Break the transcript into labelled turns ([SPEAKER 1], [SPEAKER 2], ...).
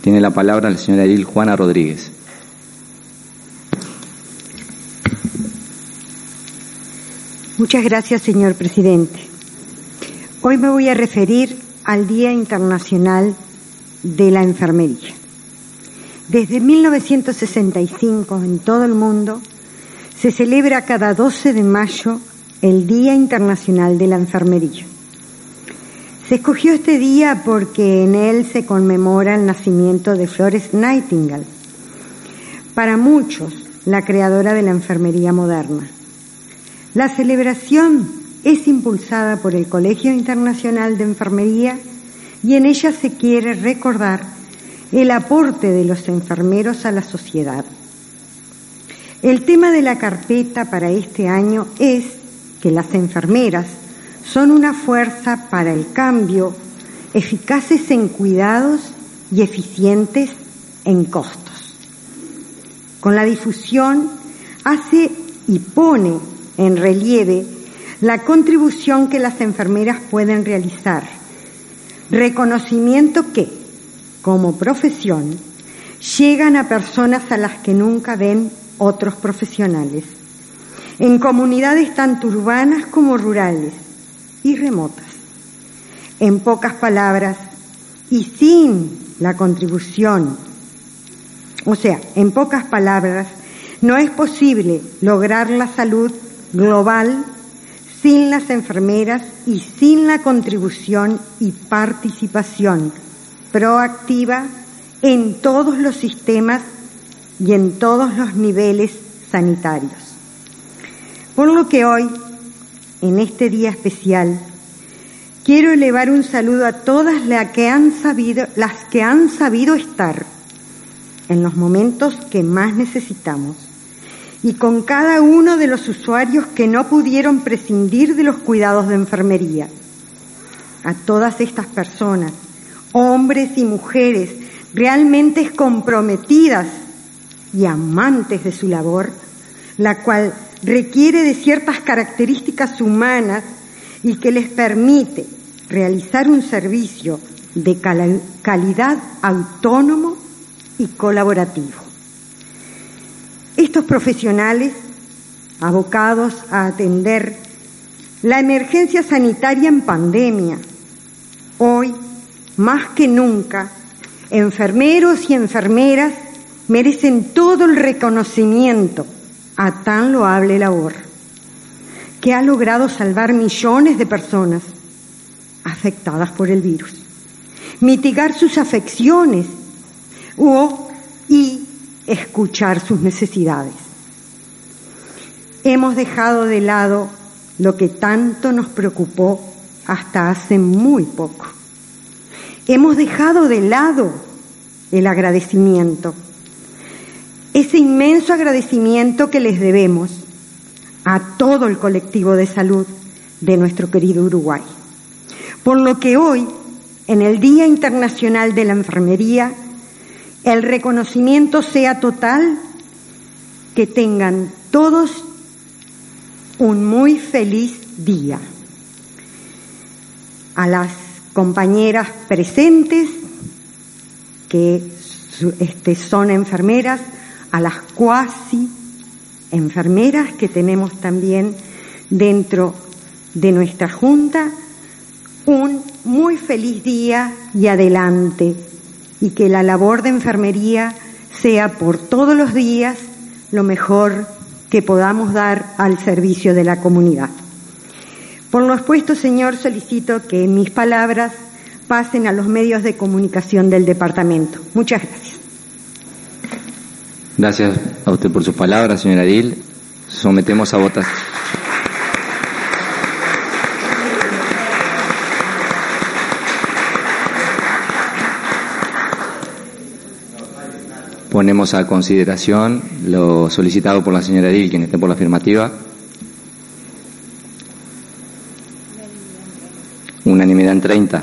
[SPEAKER 1] Tiene la palabra la señora Edil Juana Rodríguez.
[SPEAKER 2] Muchas gracias, señor presidente. Hoy me voy a referir al Día Internacional de la Enfermería. Desde 1965 en todo el mundo se celebra cada 12 de mayo el Día Internacional de la Enfermería. Se escogió este día porque en él se conmemora el nacimiento de Florence Nightingale, para muchos la creadora de la enfermería moderna. La celebración es impulsada por el Colegio Internacional de Enfermería y en ella se quiere recordar el aporte de los enfermeros a la sociedad. El tema de la carpeta para este año es que las enfermeras son una fuerza para el cambio, eficaces en cuidados y eficientes en costos. Con la difusión hace y pone en relieve la contribución que las enfermeras pueden realizar, reconocimiento que, como profesión, llegan a personas a las que nunca ven otros profesionales, en comunidades tanto urbanas como rurales y remotas. En pocas palabras, y sin la contribución, en pocas palabras, no es posible lograr la salud global sin las enfermeras y sin la contribución y participación proactiva en todos los sistemas y en todos los niveles sanitarios. Por lo que hoy, en este día especial, quiero elevar un saludo a todas las que han sabido estar en los momentos que más necesitamos y con cada uno de los usuarios que no pudieron prescindir de los cuidados de enfermería. A todas estas personas, hombres y mujeres realmente comprometidas y amantes de su labor, la cual requiere de ciertas características humanas y que les permite realizar un servicio de calidad autónomo y colaborativo. Estos profesionales, abocados a atender la emergencia sanitaria en pandemia, hoy, más que nunca, enfermeros y enfermeras merecen todo el reconocimiento a tan loable labor, que ha logrado salvar millones de personas afectadas por el virus, mitigar sus afecciones y escuchar sus necesidades. Hemos dejado de lado lo que tanto nos preocupó hasta hace muy poco. Hemos dejado de lado el agradecimiento, ese inmenso agradecimiento que les debemos a todo el colectivo de salud de nuestro querido Uruguay. Por lo que hoy, en el Día Internacional de la Enfermería, el reconocimiento sea total, que tengan todos un muy feliz día. A las compañeras presentes, que son enfermeras, a las cuasi enfermeras que tenemos también dentro de nuestra Junta, un muy feliz día y adelante, y que la labor de enfermería sea por todos los días lo mejor que podamos dar al servicio de la comunidad. Por lo expuesto, señor, solicito que mis palabras pasen a los medios de comunicación del departamento. Muchas gracias.
[SPEAKER 1] Gracias a usted por sus palabras, señora Edil. Sometemos a votación. Ponemos a consideración lo solicitado por la señora Edil. Quien esté por la afirmativa. Unanimidad en 30.